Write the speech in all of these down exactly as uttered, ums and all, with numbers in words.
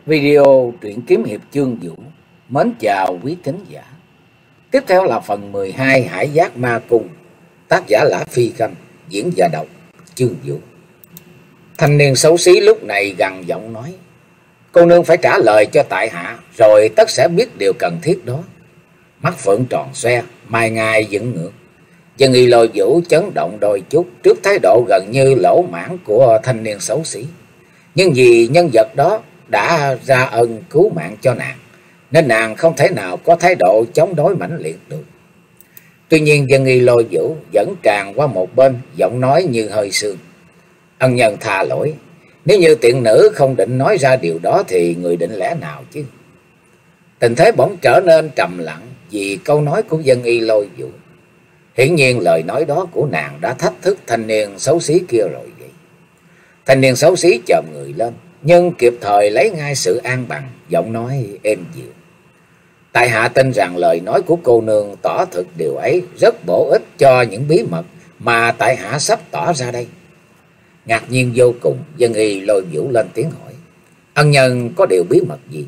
Video truyện kiếm hiệp chương vũ. Mến chào quý thính giả. Tiếp theo là phần mười hai Hải Giác Ma Cung. Tác giả Lã Phi Khanh. Diễn giả đọc chương vũ. Thanh niên xấu xí lúc này gằn giọng nói: cô nương phải trả lời cho tại hạ, rồi tất sẽ biết điều cần thiết đó. Mắt phượng tròn xoe, mai ngai dựng ngược. Dân y Lôi Vũ chấn động đôi chút trước thái độ gần như lỗ mãn của thanh niên xấu xí. Nhưng vì nhân vật đó đã ra ân cứu mạng cho nàng, nên nàng không thể nào có thái độ chống đối mãnh liệt được. Tuy nhiên Dân y Lôi Vũ vẫn tràn qua một bên, giọng nói như hơi sương: ân nhân tha lỗi, nếu như tiện nữ không định nói ra điều đó thì người định lẽ nào chứ? Tình thế bỗng trở nên trầm lặng vì câu nói của Dân y Lôi Vũ. Hiển nhiên lời nói đó của nàng đã thách thức thanh niên xấu xí kia rồi vậy. Thanh niên xấu xí chồm người lên, nhưng kịp thời lấy ngay sự an bằng, giọng nói êm dịu: tại hạ tin rằng lời nói của cô nương tỏ thực điều ấy rất bổ ích cho những bí mật mà tại hạ sắp tỏ ra đây. Ngạc nhiên vô cùng, Dân y Lôi Vũ lên tiếng hỏi: ân nhân có điều bí mật gì?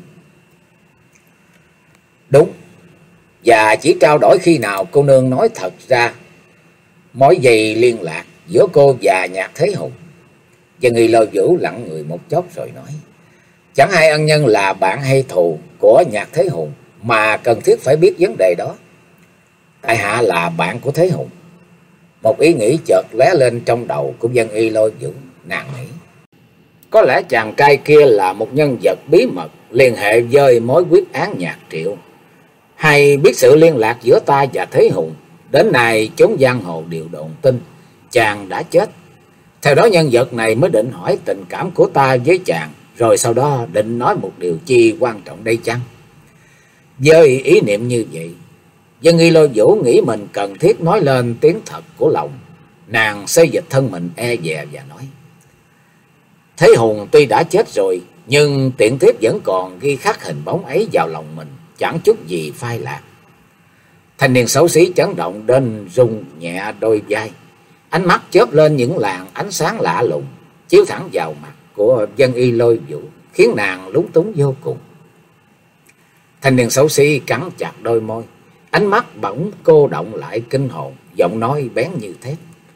Đúng, và chỉ trao đổi khi nào cô nương nói thật ra mối dây liên lạc giữa cô và Nhạc Thế Hùng. Dân y Lôi Vũ lặng người một chốc rồi nói: chẳng hay ân nhân là bạn hay thù của Nhạc Thế Hùng mà cần thiết phải biết vấn đề đó? Tại hạ là bạn của Thế Hùng. Một ý nghĩ chợt lóe lên trong đầu của Dân y Lôi Vũ. Nàng nghĩ có lẽ chàng trai kia là một nhân vật bí mật liên hệ với mối quyết án Nhạc Triệu, hay biết sự liên lạc giữa ta và Thế Hùng. Đến nay chốn giang hồ đều đồn tin chàng đã chết. Theo đó nhân vật này mới định hỏi tình cảm của ta với chàng, rồi sau đó định nói một điều chi quan trọng đây chăng? Với ý niệm như vậy, Dân y Lôi Vũ nghĩ mình cần thiết nói lên tiếng thật của lòng. Nàng xê dịch thân mình e dè và nói: Thế Hùng tuy đã chết rồi, nhưng tiện tiếp vẫn còn ghi khắc hình bóng ấy vào lòng mình, chẳng chút gì phai lạc. Thanh niên xấu xí chấn động đến rung nhẹ đôi vai, ánh mắt chớp lên những làn ánh sáng lạ lùng, chiếu thẳng vào mặt của Dân y Lôi Vũ, khiến nàng lúng túng vô cùng. Thanh niên xấu xí cắn chặt đôi môi, ánh mắt bỗng cô động lại kinh hồn, giọng nói bén như thép: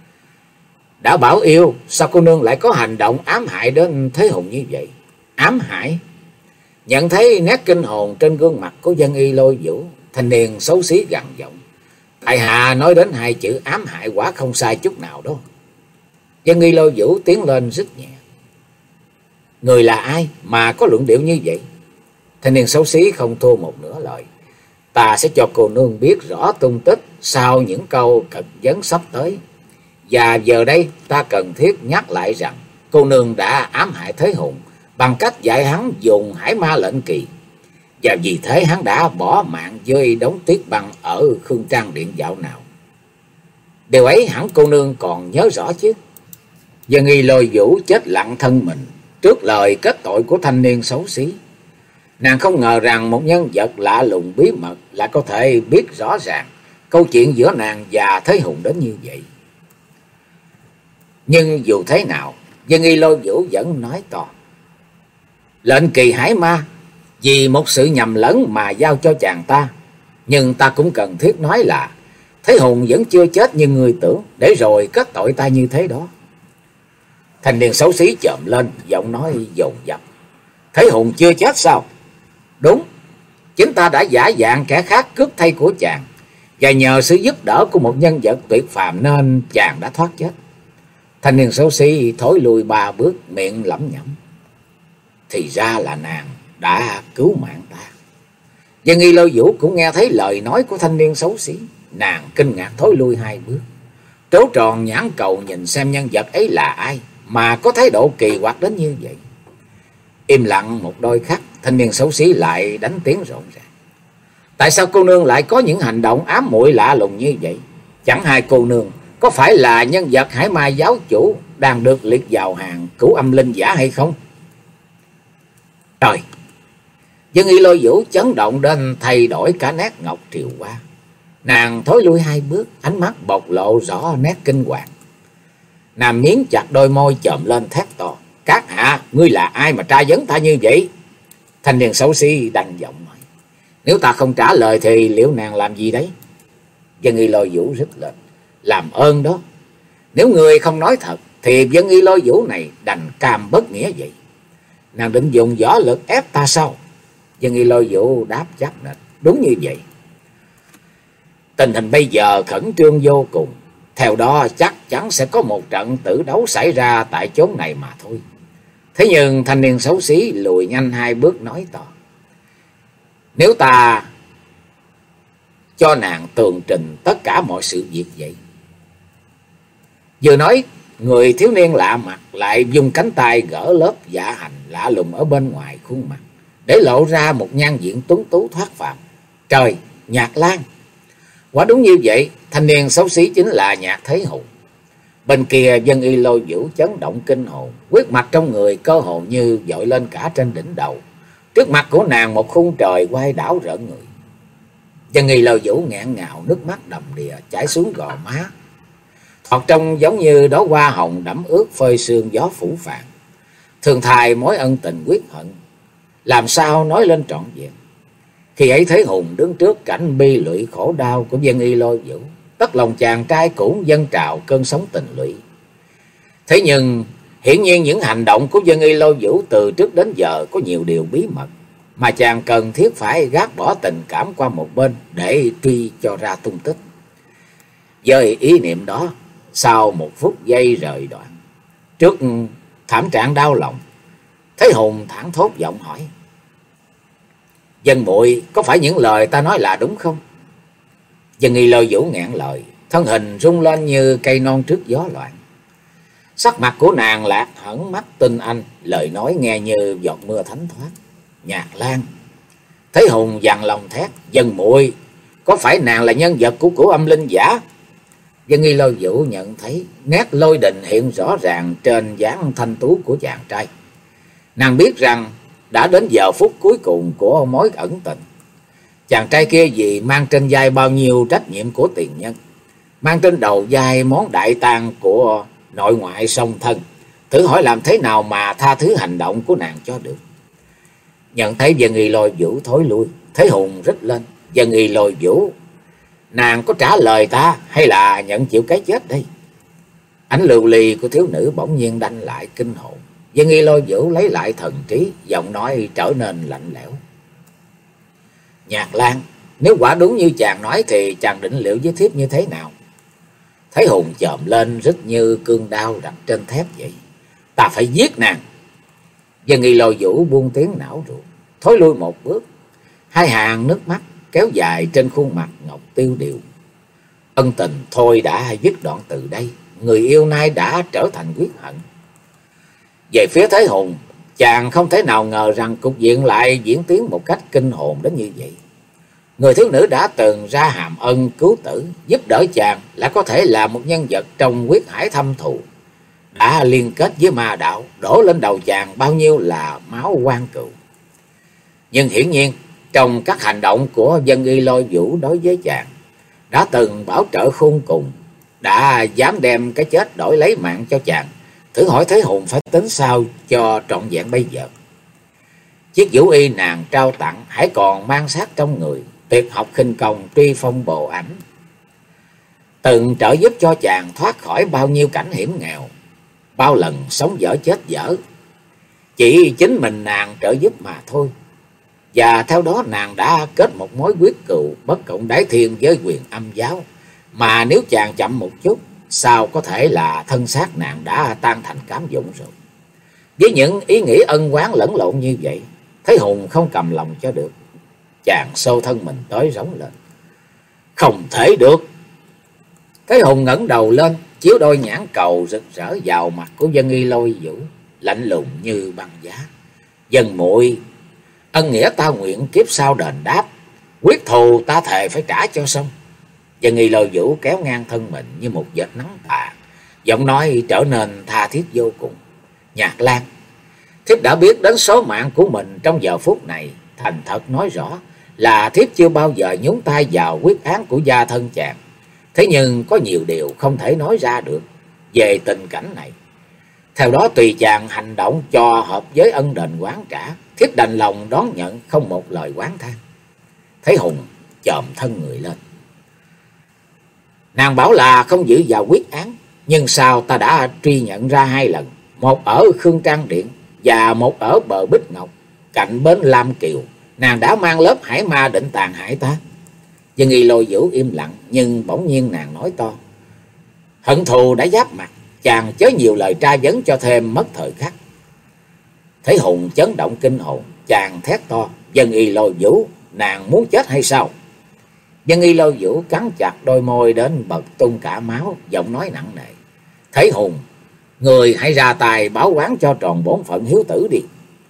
đã bảo yêu, sao cô nương lại có hành động ám hại đến Thế Hùng như vậy? Ám hại? Nhận thấy nét kinh hồn trên gương mặt của Dân y Lôi Vũ, thanh niên xấu xí gằn giọng: tại hạ nói đến hai chữ ám hại quả không sai chút nào đó. Dân y Lôi Vũ tiến lên rít nhẹ: người là ai mà có luận điệu như vậy? Thanh niên xấu xí không thua một nửa lời: ta sẽ cho cô nương biết rõ tung tích sau những câu cực vấn sắp tới. Và giờ đây ta cần thiết nhắc lại rằng cô nương đã ám hại Thế Hùng bằng cách dạy hắn dùng hải ma lệnh kỳ, và vì thế hắn đã bỏ mạng với đống tuyết băng ở Khương Trang Điện dạo nào. Điều ấy hẳn cô nương còn nhớ rõ chứ? Dân y Lôi Vũ chết lặng thân mình trước lời kết tội của thanh niên xấu xí. Nàng không ngờ rằng một nhân vật lạ lùng bí mật lại có thể biết rõ ràng câu chuyện giữa nàng và Thế Hùng đến như vậy. Nhưng dù thế nào, Dân y Lôi Vũ vẫn nói to: lệnh kỳ hải ma vì một sự nhầm lẫn mà giao cho chàng ta. Nhưng ta cũng cần thiết nói là Thế Hùng vẫn chưa chết như người tưởng, để rồi kết tội ta như thế đó. Thanh niên xấu xí chồm lên, giọng nói dồn dập: Thế Hùng chưa chết sao? Đúng, chính ta đã giả dạng kẻ khác cướp thay của chàng, và nhờ sự giúp đỡ của một nhân vật tuyệt phàm nên chàng đã thoát chết. Thanh niên xấu xí thối lùi ba bước, miệng lẩm nhẩm: thì ra là nàng đã cứu mạng ta. Dân y Lôi Vũ cũng nghe thấy lời nói của thanh niên xấu xí. Nàng kinh ngạc thối lui hai bước, trố tròn nhãn cầu nhìn xem nhân vật ấy là ai mà có thái độ kỳ quặc đến như vậy. Im lặng một đôi khắc, thanh niên xấu xí lại đánh tiếng rộn ràng: tại sao cô nương lại có những hành động ám muội lạ lùng như vậy? Chẳng hay cô nương có phải là nhân vật hải ma giáo chủ đang được liệt vào hàng cửu âm linh giả hay không? Trời! Dân y Lôi Vũ chấn động đến thay đổi cả nét ngọc triều hoa. Nàng thối lui hai bước, ánh mắt bộc lộ rõ nét kinh hoàng. Nàng miếm chặt đôi môi chồm lên thét to: các hạ, ngươi là ai mà tra vấn ta như vậy? Thanh niên xấu xí đanh giọng nói: Nếu ta không trả lời thì liệu nàng làm gì đấy? Dân Y Lôi Vũ rít lên: Làm ơn đó, nếu người không nói thật thì Dân Y Lôi Vũ này đành cam bất nghĩa vậy. Nàng định dùng võ lực ép ta sao? Dân Y Lôi Vũ đáp chắc nịch: Đúng như vậy. Tình hình bây giờ khẩn trương vô cùng, theo đó chắc chắn sẽ có một trận tử đấu xảy ra tại chốn này mà thôi. Thế nhưng thanh niên xấu xí lùi nhanh hai bước nói to: Nếu ta cho nàng tường trình tất cả mọi sự việc vậy. Vừa nói, người thiếu niên lạ mặt lại dùng cánh tay gỡ lớp dạ hành lạ lùng ở bên ngoài khuôn mặt, để lộ ra một nhan diện tuấn tú thoát phàm. Trời, Nhạc Lan! Quả đúng như vậy, thanh niên xấu xí chính là Nhạc Thế Hùng. Bên kia Dân Y Lôi Vũ chấn động kinh hồn, huyết mạch trong người cơ hồ như dội lên cả trên đỉnh đầu. Trước mặt của nàng một khung trời quay đảo rợn người. Dân Y Lôi Vũ nghẹn ngào, nước mắt đầm đìa chảy xuống gò má, thoạt trông giống như đóa hoa hồng đẫm ướt phơi sương gió phủ phàng. Thường thài mối ân tình quyết hận, làm sao nói lên trọn vẹn. Khi ấy Thế Hùng đứng trước cảnh bi lụy khổ đau của Dân Y Lôi Vũ, tất lòng chàng trai cũng dâng trào cơn sóng tình lụy. Thế nhưng hiển nhiên những hành động của Dân Y Lôi Vũ từ trước đến giờ có nhiều điều bí mật, mà chàng cần thiết phải gác bỏ tình cảm qua một bên để truy cho ra tung tích. Với ý niệm đó, sau một phút giây rời đoạn, trước thảm trạng đau lòng, Thế Hùng thẳng thốt giọng hỏi: Dân muội, có phải những lời ta nói là đúng không? Dân Y Lôi Vũ ngẹn lời, thân hình rung lên như cây non trước gió loạn. Sắc mặt của nàng lạc hẳn mắt tinh anh, lời nói nghe như giọt mưa thánh thoát. Nhạc Lan! Thế Hùng dằn lòng thét: Dân muội, có phải nàng là nhân vật của của âm linh giả? Dân Y Lôi Vũ nhận thấy nét lôi đình hiện rõ ràng trên dáng thanh tú của chàng trai. Nàng biết rằng đã đến giờ phút cuối cùng của mối ẩn tình. Chàng trai kia vì mang trên vai bao nhiêu trách nhiệm của tiền nhân, mang trên đầu vai món đại tang của nội ngoại song thân, thử hỏi làm thế nào mà tha thứ hành động của nàng cho được. Nhận thấy Dân Y Lôi Vũ thối lui, Thế Hùng rít lên: Dân Y Lôi Vũ, nàng có trả lời ta hay là nhận chịu cái chết đây? Ánh lưu ly của thiếu nữ bỗng nhiên đanh lại kinh hồn. Dân Y Lôi Vũ lấy lại thần trí, giọng nói trở nên lạnh lẽo: Nhạc Lan, nếu quả đúng như chàng nói thì chàng định liệu với thiếp như thế nào? Thế Hùng chồm lên rít như cương đao đặt trên thép vậy: Ta phải giết nàng! Dân Y Lôi Vũ buông tiếng não ruột, thối lui một bước, hai hàng nước mắt kéo dài trên khuôn mặt ngọc tiêu điều. Ân tình thôi đã dứt đoạn từ đây, người yêu nay đã trở thành quyết hận. Về phía Thế Hùng, chàng không thể nào ngờ rằng cục diện lại diễn tiến một cách kinh hồn đến như vậy. Người thiếu nữ đã từng ra hàm ân cứu tử, giúp đỡ chàng, lại có thể là một nhân vật trong huyết hải thâm thù, đã liên kết với ma đạo, đổ lên đầu chàng bao nhiêu là máu oan cừu. Nhưng hiển nhiên, trong các hành động của Dân Y Lôi Vũ đối với chàng, đã từng bảo trợ khôn cùng, đã dám đem cái chết đổi lấy mạng cho chàng. Thử hỏi Thế Hùng phải tính sao cho trọn vẹn bây giờ? Chiếc vũ y nàng trao tặng hãy còn mang sát trong người, tuyệt học khinh công truy phong bộ ảnh, từng trợ giúp cho chàng thoát khỏi bao nhiêu cảnh hiểm nghèo, bao lần sống dở chết dở. Chỉ chính mình nàng trợ giúp mà thôi. Và theo đó nàng đã kết một mối quyết cừu bất cộng đái thiên với Quyền Âm giáo, mà nếu chàng chậm một chút, sao có thể là thân xác nàng đã tan thành cám dũng rồi. Với những ý nghĩ ân oán lẫn lộn như vậy, Thế Hùng không cầm lòng cho được. Chàng xô thân mình tới rống lên: Không thể được! Thế Hùng ngẩng đầu lên, chiếu đôi nhãn cầu rực rỡ vào mặt của Dân Y Lôi Vũ, lạnh lùng như băng giá: Dân muội, ân nghĩa ta nguyện kiếp sau đền đáp, quyết thù ta thề phải trả cho xong. Dân Y Lôi Vũ kéo ngang thân mình như một vệt nắng tà, giọng nói trở nên tha thiết vô cùng: Nhạc Lan, thiếp đã biết đến số mạng của mình trong giờ phút này. Thành thật nói rõ là thiếp chưa bao giờ nhúng tay vào quyết án của gia thân chàng. Thế nhưng có nhiều điều không thể nói ra được về tình cảnh này. Theo đó tùy chàng hành động cho hợp với ân đền oán trả, Thiếp đành lòng đón nhận, không một lời oán than. Thấy Hùng chồm thân người lên. Nàng bảo là không giữ vào quyết án, nhưng sao ta đã truy nhận ra hai lần, một ở Khương Trang Điện và một ở bờ Bích Ngọc cạnh bến Lam Kiều. Nàng đã mang lớp hải ma định tàn hại ta. Dân Y Lôi Vũ im lặng, nhưng bỗng nhiên nàng nói to: Hận thù đã giáp mặt, chàng chớ nhiều lời tra vấn cho thêm mất thời khắc. Thấy Hùng chấn động kinh hồn, chàng thét to: Dân Y Lôi Vũ, nàng muốn chết hay sao? Dân Y Lôi Vũ cắn chặt đôi môi đến bật tung cả máu, giọng nói nặng nề: Thấy Hùng, người hãy ra tài báo oán cho tròn bổn phận hiếu tử đi.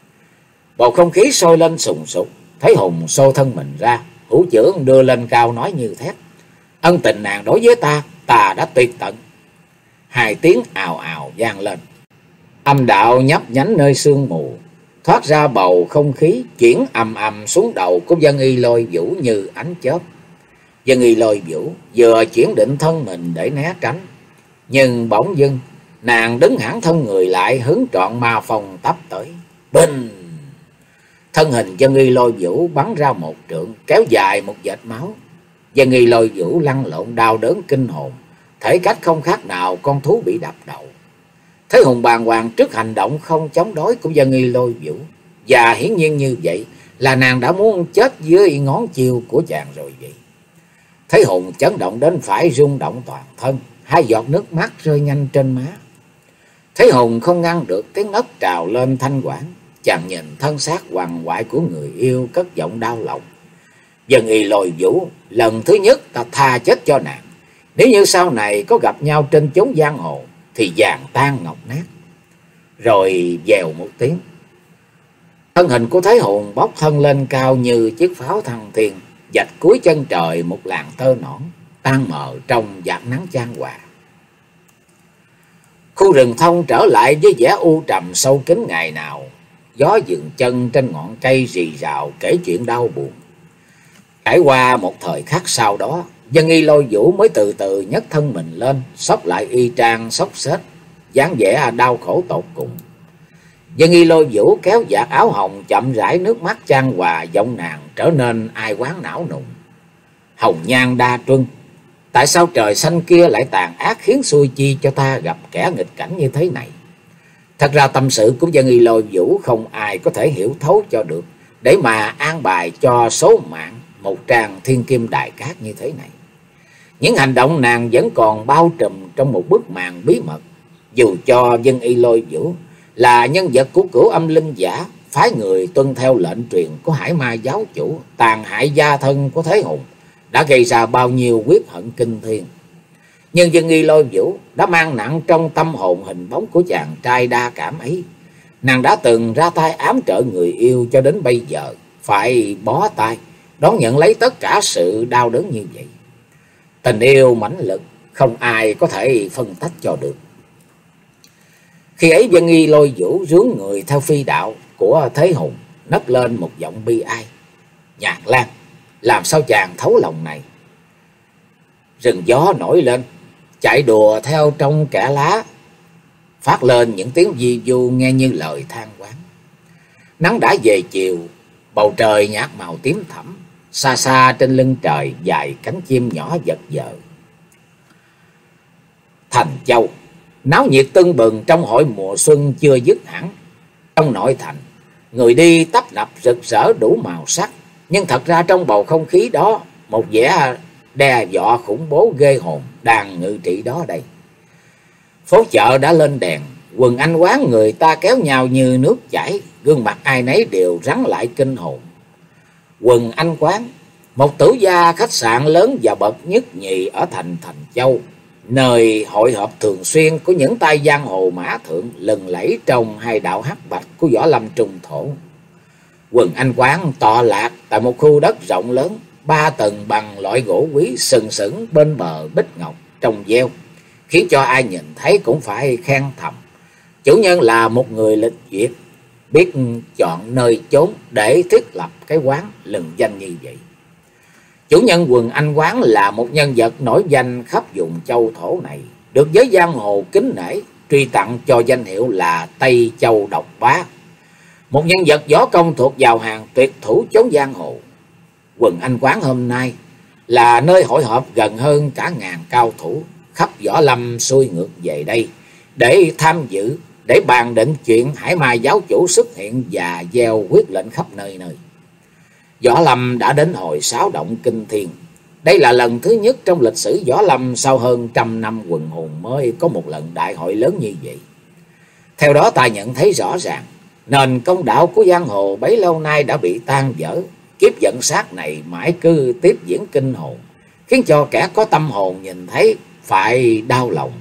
Bầu không khí sôi lên sùng sục. Thấy Hùng xô thân mình ra, hữu chưởng đưa lên cao nói như thét: Ân tình nàng đối với ta, ta đã tuyệt tận. Hai tiếng ào ào vang lên. Âm đạo nhấp nhánh nơi sương mù, thoát ra bầu không khí, chuyển ầm ầm xuống đầu của Dân Y Lôi Vũ như ánh chớp. Dân Y Lôi Vũ vừa chuyển định thân mình để né tránh, nhưng bỗng dưng nàng đứng hẳn thân người lại, hứng trọn ma phong tấp tới. Bình! Thân hình Dân Y Lôi Vũ bắn ra một trượng, kéo dài một vệt máu. Dân Y Lôi Vũ lăn lộn đau đớn kinh hồn, thể cách không khác nào con thú bị đập đầu. Thấy Hùng bàng hoàng trước hành động không chống đối của Dân Y Lôi Vũ, và hiển nhiên như vậy là nàng đã muốn chết dưới ngón chiêu của chàng rồi vậy. Thấy Hùng chấn động đến phải rung động toàn thân, hai giọt nước mắt rơi nhanh trên má. Thấy Hùng không ngăn được tiếng nấc trào lên thanh quản, chàng nhìn thân xác hoàng hoại của người yêu, cất giọng đau lòng: Dân Y Lôi Vũ, lần thứ nhất ta tha chết cho nàng. Nếu như sau này có gặp nhau trên chốn giang hồ thì vàng tan ngọc nát. Rồi vèo một tiếng, thân hình của Thấy Hùng bốc thân lên cao như chiếc pháo thăng thiên, vạch cuối chân trời một làn tơ nõn, tan mờ trong vạt nắng chan hòa. Khu rừng thông trở lại với vẻ u trầm sâu kín ngày nào. Gió dừng chân trên ngọn cây rì rào kể chuyện đau buồn. Trải qua một thời khắc sau đó, Dân Y Lôi Vũ mới từ từ nhấc thân mình lên, xốc lại y trang xốc xếch, dáng vẻ đau khổ tột cùng. Dân Y Lôi Vũ kéo vạt áo hồng, chậm rãi nước mắt chan hòa, giọng nàng trở nên ai oán não nùng: Hồng nhan đa truân, tại sao trời xanh kia lại tàn ác, khiến xui chi cho ta gặp kẻ nghịch cảnh như thế này? Thật ra tâm sự của Dân Y Lôi Vũ không ai có thể hiểu thấu cho được, để mà an bài cho số mạng một tràng thiên kim đại cát như thế này. Những hành động nàng vẫn còn bao trùm trong một bức màn bí mật. Dù cho Dân Y Lôi Vũ là nhân vật của Cửu Âm Linh Giả, phái người tuân theo lệnh truyền của Hải Ma giáo chủ, tàn hại gia thân của Thế Hùng, đã gây ra bao nhiêu quyết hận kinh thiên, nhưng Dân Y Lôi Vũ đã mang nặng trong tâm hồn hình bóng của chàng trai đa cảm ấy. Nàng đã từng ra tay ám trợ người yêu, cho đến bây giờ phải bó tay đón nhận lấy tất cả sự đau đớn như vậy. Tình yêu mãnh lực, không ai có thể phân tách cho được. Khi ấy Dân Y Lôi Vũ rướn người theo phi đạo của Thế Hùng, nấc lên một giọng bi ai: Nhạc Lan, làm sao chàng thấu lòng này? Rừng gió nổi lên, chạy đùa theo trong kẽ lá, phát lên những tiếng vi vu nghe như lời than oán. Nắng đã về chiều, bầu trời nhạt màu tím thẫm, xa xa trên lưng trời dài cánh chim nhỏ giật giờ. Thành Châu náo nhiệt tưng bừng trong hội mùa xuân chưa dứt hẳn. Trong nội thành, người đi tấp nập rực rỡ đủ màu sắc, nhưng thật ra trong bầu không khí đó, một vẻ đe dọa khủng bố ghê hồn đang ngự trị đó đây. Phố chợ đã lên đèn, quần anh quán người ta kéo nhau như nước chảy, gương mặt ai nấy đều rắn lại kinh hồn. Quần anh quán, một tử gia khách sạn lớn và bậc nhất nhì ở thành Thành Châu, nơi hội họp thường xuyên của những tay giang hồ mã thượng lừng lẫy trong hai đạo hắc bạch của võ lâm trung thổ. Quần anh quán tọa lạc tại một khu đất rộng lớn, ba tầng bằng loại gỗ quý sừng sững bên bờ Bích Ngọc trồng gieo, khiến cho ai nhìn thấy cũng phải khen thầm. Chủ nhân là một người lịch duyệt, biết chọn nơi chốn để thiết lập cái quán lừng danh như vậy. Chủ nhân quần anh quán là một nhân vật nổi danh khắp vùng châu thổ này, được giới giang hồ kính nể, truy tặng cho danh hiệu là Tây Châu Độc Bá. một nhân vật võ công thuộc vào hàng tuyệt thủ chốn giang hồ. Quần Anh Quán hôm nay là nơi hội họp gần hơn cả ngàn cao thủ khắp võ lâm xuôi ngược về đây để tham dự, để bàn định chuyện Hải Mai giáo chủ xuất hiện và gieo quyết lệnh khắp nơi nơi. Võ lâm đã đến hồi xáo động kinh thiên. Đây là lần thứ nhất trong lịch sử võ lâm sau hơn trăm năm quần hùng mới có một lần đại hội lớn như vậy. Theo đó ta nhận thấy rõ ràng, nền công đạo của giang hồ bấy lâu nay đã bị tan vỡ. Kiếp dẫn sát này mãi cứ tiếp diễn kinh hồn, khiến cho kẻ có tâm hồn nhìn thấy phải đau lòng.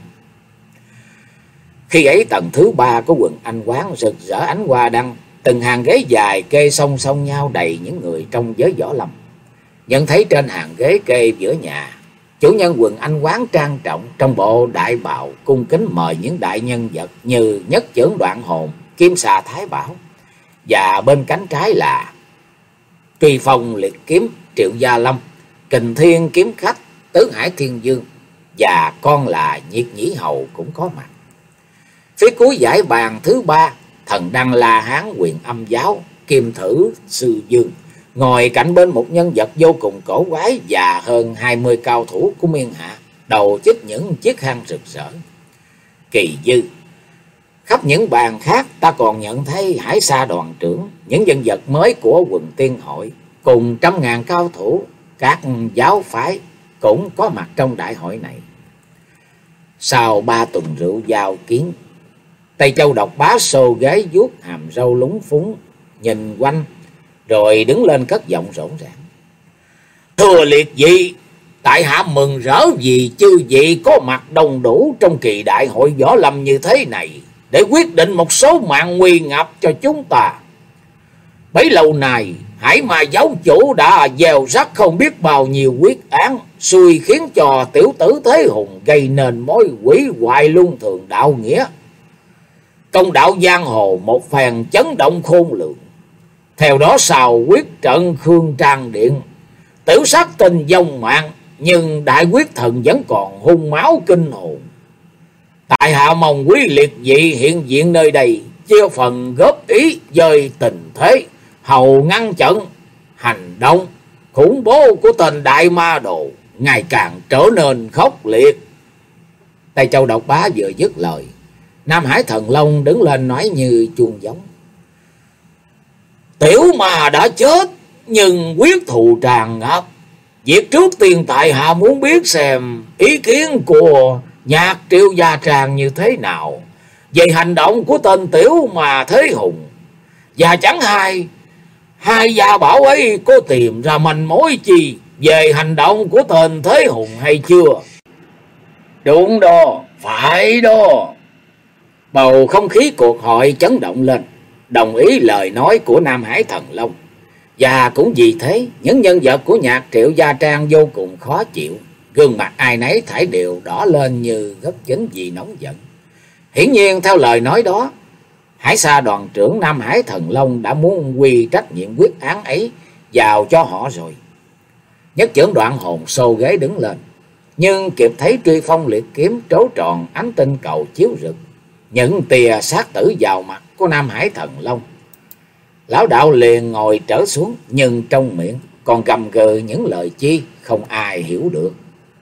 Khi ấy tầng thứ ba của Quần Anh Quán rực rỡ ánh hoa đăng, từng hàng ghế dài kê song song nhau đầy những người trong giới võ lâm. Nhận thấy trên hàng ghế kê giữa nhà, chủ nhân Quần Anh Quán trang trọng trong bộ đại bào cung kính mời những đại nhân vật như Nhất Chưởng Đoạn Hồn, Kim Xà Thái Bảo, và bên cánh trái là Truy Phong Liệt Kiếm Triệu Gia Lâm, Kình Thiên Kiếm Khách Tứ Hải Thiên Dương, và con là Nhiệt Nhĩ Hầu cũng có mặt. Phía cuối giải bàn thứ ba, thần Đăng La Hán Huyền Âm Giáo Kim Thử Sư Dương ngồi cạnh bên một nhân vật vô cùng cổ quái và hơn hai mươi cao thủ của Miên Hạ, đầu chích những chiếc khăn rực rỡ. Kỳ dư, khắp những bàn khác ta còn nhận thấy Hải Sa đoàn trưởng, những nhân vật mới của Quần Tiên Hội cùng trăm ngàn cao thủ các giáo phái cũng có mặt trong đại hội này. Sau ba tuần rượu giao kiến, Tây Châu Độc Bá xô ghế vuốt hàm râu lúng phúng, nhìn quanh rồi đứng lên cất giọng rỗn ràng: "Thưa liệt vị, tại hạ mừng rỡ vì chư vị có mặt đông đủ trong kỳ đại hội võ lâm như thế này để quyết định một số mạng nguy ngập cho chúng ta. Bấy lâu nay, Hải Mai giáo chủ đã gieo rắc không biết bao nhiêu quyết án, xui khiến cho tiểu tử Thế Hùng gây nên mối quỷ hoại luân thường đạo nghĩa. Công đạo giang hồ một phen chấn động khôn lường. Theo đó sau quyết trận Khương Trang Điện, tiểu sát tình vong mạng, nhưng đại quyết thần vẫn còn hung máu kinh hồn. Tại hạ mong quý liệt vị hiện diện nơi đây, chia phần góp ý dời tình thế, hầu ngăn chặn hành động khủng bố của tên đại ma đồ ngày càng trở nên khốc liệt." Tây Châu Độc Bá vừa dứt lời, Nam Hải Thần Long đứng lên nói như chuông giống: "Tiểu ma đã chết, nhưng quyết thù tràn ngập. Việc trước tiên tại hạ muốn biết xem ý kiến của Nhạc Triệu Gia Trang như thế nào về hành động của tên tiểu mà Thế Hùng, và chẳng hay hai gia bảo ấy có tìm ra manh mối chi về hành động của tên Thế Hùng hay chưa?" "Đúng đó, phải đó." Bầu không khí cuộc hội chấn động lên, đồng ý lời nói của Nam Hải Thần Long. Và cũng vì thế, những nhân vật của Nhạc Triệu Gia Trang vô cùng khó chịu, gương mặt ai nấy thảy đều đỏ lên như gấp chính vì nóng giận. Hiển nhiên theo lời nói đó, Hải Sa đoàn trưởng Nam Hải Thần Long đã muốn quy trách nhiệm quyết án ấy vào cho họ rồi. Nhất Chưởng Đoạn Hồn xô ghế đứng lên, nhưng kịp thấy Truy Phong Liệt Kiếm trố tròn ánh tinh cầu chiếu rực, những tia sát tử vào mặt của Nam Hải Thần Long. Lão đạo liền ngồi trở xuống, nhưng trong miệng còn gầm gừ những lời chi không ai hiểu được.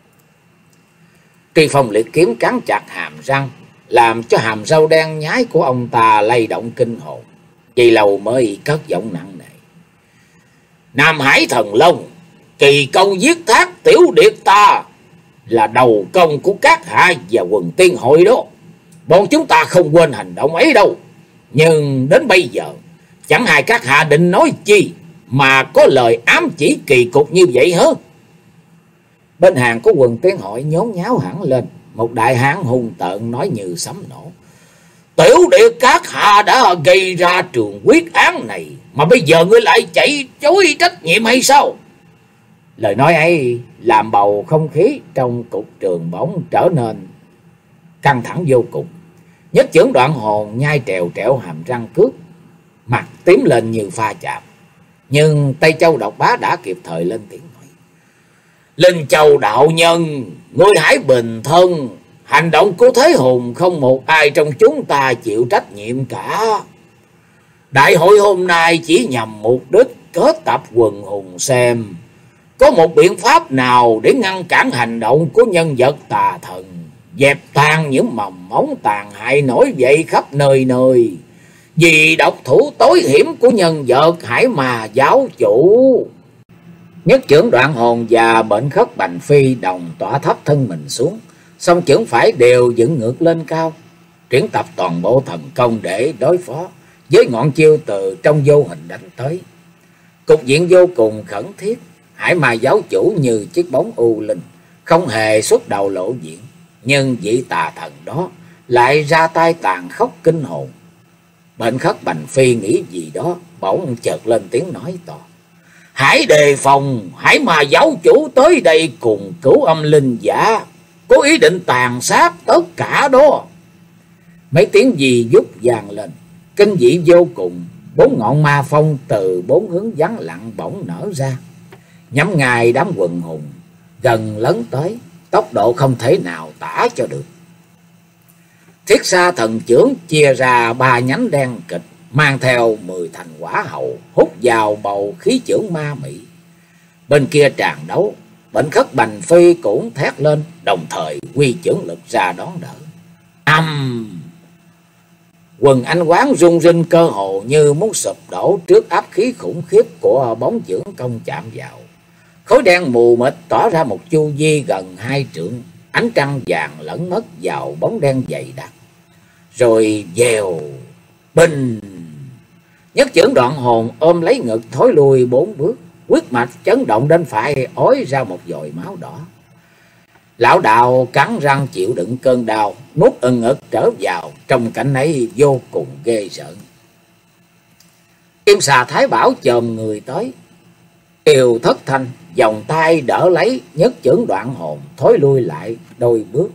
Truy Phong Liệt Kiếm cắn chặt hàm răng, làm cho hàm râu đen nhái của ông ta lay động kinh hồn. Vì lâu mới cất giọng nặng nề: "Nam Hải Thần Long, kỳ công giết thác tiểu điệt ta là đầu công của các hạ và Quần Tiên Hội đó. Bọn chúng ta không quên hành động ấy đâu. Nhưng đến bây giờ, chẳng hay các hạ định nói chi mà có lời ám chỉ kỳ cục như vậy hả?" Bên hàng của Quần Tiên Hội nhốn nháo hẳn lên, một đại hán hung tợn nói như sấm nổ: "Tiểu điệt các hạ đã gây ra trường quyết án này, mà bây giờ ngươi lại chạy chối trách nhiệm hay sao?" Lời nói ấy làm bầu không khí trong cục trường bỗng trở nên căng thẳng vô cùng. Nhất Chưởng Đoạn Hồn nhai trèo trẹo hàm răng cướp, mặt tím lên như pha chạm. Nhưng Tây Châu Độc Bá đã kịp thời lên tiếng nói: "Linh Châu đạo nhân, ngươi hãy bình thân. Hành động của Thế Hùng không một ai trong chúng ta chịu trách nhiệm cả. Đại hội hôm nay chỉ nhằm mục đích kết tập quần hùng xem có một biện pháp nào để ngăn cản hành động của nhân vật tà thần, dẹp tan những mầm móng tàn hại nổi dậy khắp nơi nơi, vì độc thủ tối hiểm của nhân vật Hải Ma giáo chủ. Nhất chưởng Đoạn Hồn và Bệnh Khất Bành Phi đồng tỏa thấp thân mình xuống, song chưởng phải đều dựng ngược lên cao, triển tập toàn bộ thần công để đối phó với ngọn chiêu từ trong vô hình đánh tới. Cục diện vô cùng khẩn thiết. Hải Ma giáo chủ như chiếc bóng u linh, không hề xuất đầu lộ diện, nhưng vị tà thần đó lại ra tay tàn khốc kinh hồn. Bệnh Khất Bành Phi nghĩ gì đó, bỗng chợt lên tiếng nói to: hãy đề phòng, Hải Ma giáo chủ tới đây cùng Cửu Âm linh giả có ý định tàn sát tất cả đó. Mấy tiếng gì vút vang lên, kinh dị vô cùng. Bốn ngọn ma phong từ bốn hướng vắng lặng bỗng nở ra, nhắm ngay đám quần hùng, gần lấn tới, tốc độ không thể nào tả cho được. Thiết Sa thần chưởng chia ra ba nhánh đen kịch, mang theo mười thành quả hậu, hút vào bầu khí chưởng ma mị. Bên kia tràn đấu, Bệnh Khất Bành Phi cũng thét lên, đồng thời quy chưởng lực ra đón đỡ. Âm! Quần anh quán rung rinh cơ hồ như muốn sụp đổ trước áp khí khủng khiếp của bóng chưởng công chạm vào. Khối đen mù mịt tỏa ra một chu vi gần hai trượng, ánh trăng vàng lẫn mất vào bóng đen dày đặc. Rồi dèo, bình. Nhất chưởng Đoạn Hồn ôm lấy ngực thối lui bốn bước, huyết mạch chấn động đến phải ói ra một dội máu đỏ. Lão đạo cắn răng chịu đựng cơn đau, nuốt ừng ực trở vào, trong cảnh ấy vô cùng ghê rợn. Kim xà Thái Bảo chồm người tới, Kiều Thất Thanh vòng tay đỡ lấy Nhất chưởng Đoạn Hồn, thối lui lại đôi bước.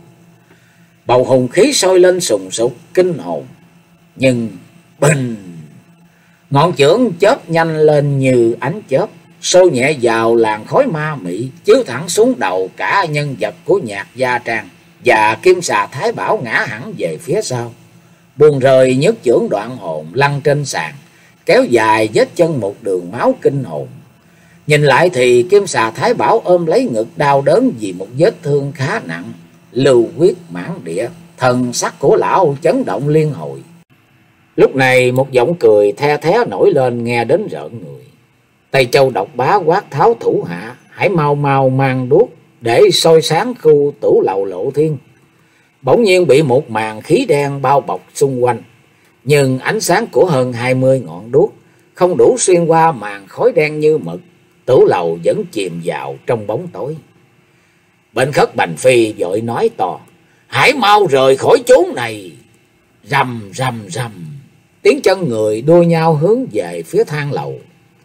Bầu hùng khí sôi lên sùng sục kinh hồn, nhưng bình, ngọn chưởng chớp nhanh lên như ánh chớp, xô nhẹ vào làn khói ma mị, chiếu thẳng xuống đầu cả nhân vật của Nhạc Gia Trang, và Kim xà Thái Bảo ngã hẳn về phía sau, buông rơi Nhất chưởng Đoạn Hồn lăn trên sàn, kéo dài vết chân một đường máu kinh hồn. Nhìn lại thì Kim xà Thái Bảo ôm lấy ngực đau đớn vì một vết thương khá nặng, lưu huyết mãn địa, thần sắc của lão chấn động liên hồi. Lúc này một giọng cười the thé nổi lên nghe đến rợn người. Tây Châu Độc Bá quát tháo thủ hạ, hãy mau mau mang đuốc để soi sáng khu tủ lầu Lộ Thiên. Bỗng nhiên bị một màn khí đen bao bọc xung quanh, nhưng ánh sáng của hơn hai mươi ngọn đuốc không đủ xuyên qua màn khói đen như mực. Tủ lầu vẫn chìm vào trong bóng tối. Bệnh Khất Bành Phi vội nói to: hãy mau rời khỏi chốn này. Rầm rầm rầm, tiếng chân người đua nhau hướng về phía thang lầu.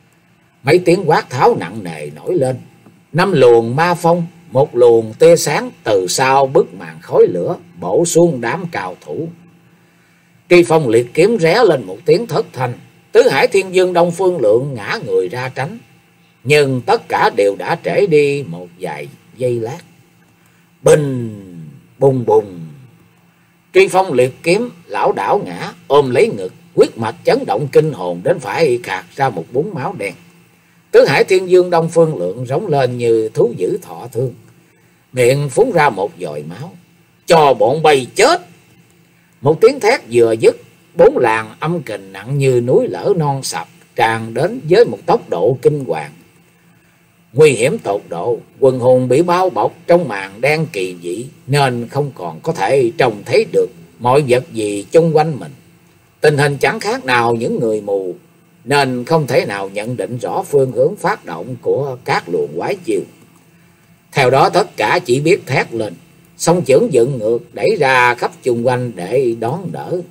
Mấy tiếng quát tháo nặng nề nổi lên. Năm luồng ma phong, một luồng tia sáng từ sau bức màn khói lửa bổ xuống đám cao thủ. Tri Phong liệt kiếm ré lên một tiếng thất thanh. Tứ Hải Thiên Dương Đông Phương Lượng ngã người ra tránh, nhưng tất cả đều đã trễ đi một vài giây lát. Bình, bùng bùng. Tri Phong liệt kiếm lão đảo ngã, ôm lấy ngực, huyết mạch chấn động kinh hồn đến phải khạc ra một búng máu đen. Tứ Hải Thiên Dương Đông Phương Lượng rống lên như thú dữ thọ thương, miệng phun ra một dội máu. Cho bọn bay chết! Một tiếng thét vừa dứt, bốn làn âm kình nặng như núi lở non sập tràn đến với một tốc độ kinh hoàng. Nguy hiểm tột độ, quần hùng bị bao bọc trong màn đen kỳ dị, nên không còn có thể trông thấy được mọi vật gì chung quanh mình. Tình hình chẳng khác nào những người mù, nên không thể nào nhận định rõ phương hướng phát động của các luồng quái chiêu. Theo đó tất cả chỉ biết thét lên, song chưởng dựng ngược đẩy ra khắp chung quanh để đón đỡ.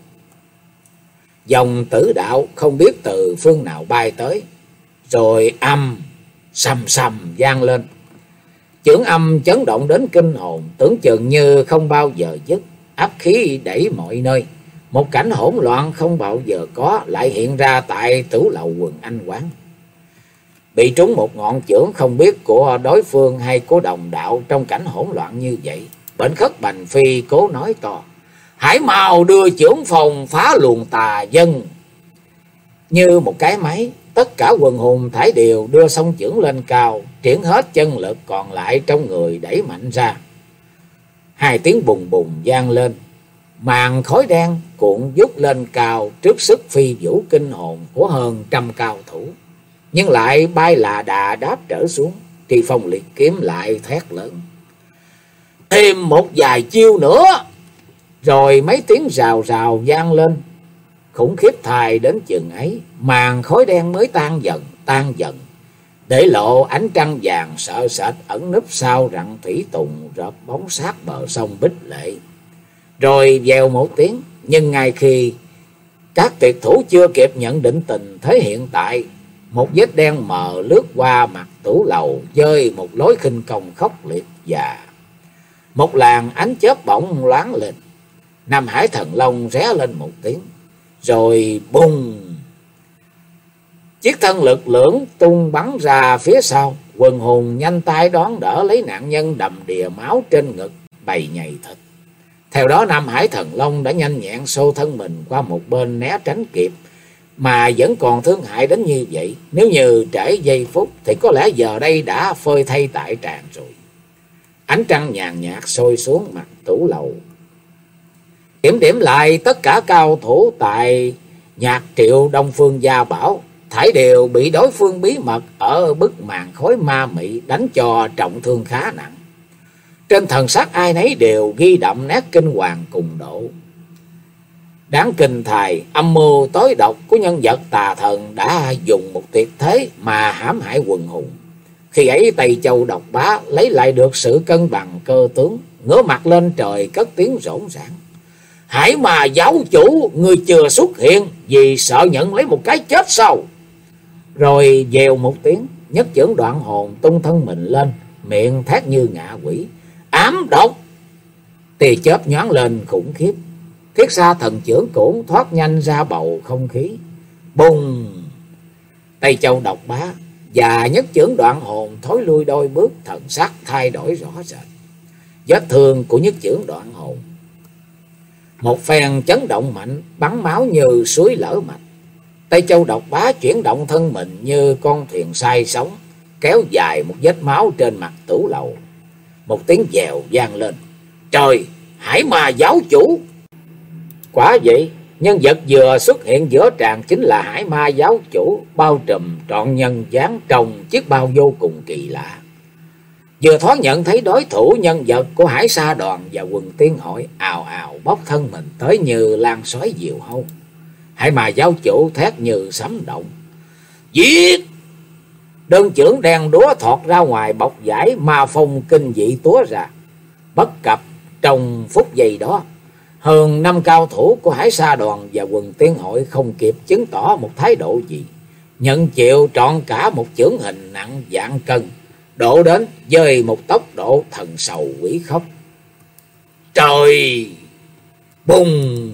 Dòng tử đạo không biết từ phương nào bay tới, rồi âm sầm sầm vang lên. Chưởng âm chấn động đến kinh hồn, tưởng chừng như không bao giờ dứt, áp khí đẩy mọi nơi. Một cảnh hỗn loạn không bao giờ có lại hiện ra tại tửu lầu Quần Anh Quán. Bị trúng một ngọn chưởng không biết của đối phương hay của đồng đạo trong cảnh hỗn loạn như vậy, Bệnh Khất Bành Phi cố nói to: hãy mau đưa chưởng phòng phá luồng tà dân. Như một cái máy, tất cả quần hùng thải đều đưa song chưởng lên cao, triển hết chân lực còn lại trong người đẩy mạnh ra. Hai tiếng bùng bùng vang lên, màn khói đen cuộn vút lên cao trước sức phi vũ kinh hồn của hơn trăm cao thủ, nhưng lại bay là đà đáp trở xuống. Tri Phong liệt kiếm lại thét lớn: thêm một vài chiêu nữa! Rồi mấy tiếng rào rào vang lên. Khủng khiếp thay đến chừng ấy, màn khói đen mới tan dần tan dần, để lộ ánh trăng vàng sợ sệt ẩn núp sau rặng thủy tùng rợp bóng sát bờ sông Bích Lệ. Rồi vèo một tiếng, nhưng ngay khi các tuyệt thủ chưa kịp nhận định tình thế hiện tại, một vết đen mờ lướt qua mặt tủ lầu với một lối khinh công khốc liệt, và một làn ánh chớp bỗng loáng lên. Nam Hải Thần Long ré lên một tiếng, rồi bùng, chiếc thân lực lưỡng tung bắn ra phía sau. Quần hùng nhanh tay đón đỡ lấy nạn nhân đầm đìa máu trên ngực, bầy nhầy thịt. Theo đó Nam Hải Thần Long đã nhanh nhẹn xô thân mình qua một bên né tránh kịp, mà vẫn còn thương hại đến như vậy. Nếu như trễ giây phút thì có lẽ giờ đây đã phơi thay tại tràng rồi. Ánh trăng nhàn nhạt sôi xuống mặt tủ lầu. Điểm điểm lại, tất cả cao thủ tại Nhạc Triệu Đông Phương Gia Bảo thảy đều bị đối phương bí mật ở bức màn khói ma mị đánh cho trọng thương khá nặng. Trên thần sắc ai nấy đều ghi đậm nét kinh hoàng cùng độ. Đáng kinh thài, âm mưu tối độc của nhân vật tà thần đã dùng một tuyệt thế mà hãm hại quần hùng. Khi ấy Tây Châu Độc Bá lấy lại được sự cân bằng cơ tướng, ngửa mặt lên trời cất tiếng rỗn rãng: Hải mà giáo chủ, người chưa xuất hiện vì sợ nhận lấy một cái chết sao? Rồi dèo một tiếng, nhất chưởng đoạn hồn tung thân mình lên, miệng thét như ngạ quỷ: Ám độc! Tia chớp nhoáng lên khủng khiếp, thiết xa thần chưởng cũng thoát nhanh ra bầu không khí. Bùng! Tây Châu Độc Bá và nhất chưởng đoạn hồn thối lui đôi bước, thần sắc thay đổi rõ rệt. Vết thương của nhất chưởng đoạn hồn một phen chấn động mạnh, bắn máu như suối lở mạch. Tây Châu Độc Bá chuyển động thân mình như con thuyền say sóng, kéo dài một vết máu trên mặt tủ lầu. Một tiếng dèo vang lên: Trời, Hải Ma giáo chủ! Quả vậy, nhân vật vừa xuất hiện giữa tràng chính là Hải Ma giáo chủ, bao trùm trọn nhân dáng trong chiếc bao vô cùng kỳ lạ. Vừa thoáng nhận thấy đối thủ, nhân vật của Hải Sa Đoàn và Quần Tiên Hội ào ào bốc thân mình tới như lan sói diều hâu. Hải Ma giáo chủ thét như sấm động: Giết! Đơn chưởng đen đúa thọt ra ngoài, bọc giải ma phong kinh dị túa ra. Bất cập trong phút giây đó, hơn năm cao thủ của Hải Sa Đoàn và Quần Tiên Hội không kịp chứng tỏ một thái độ gì, nhận chịu trọn cả một chưởng hình nặng vạn cân, đổ đến với một tốc độ thần sầu quỷ khóc. Trời! Bùng!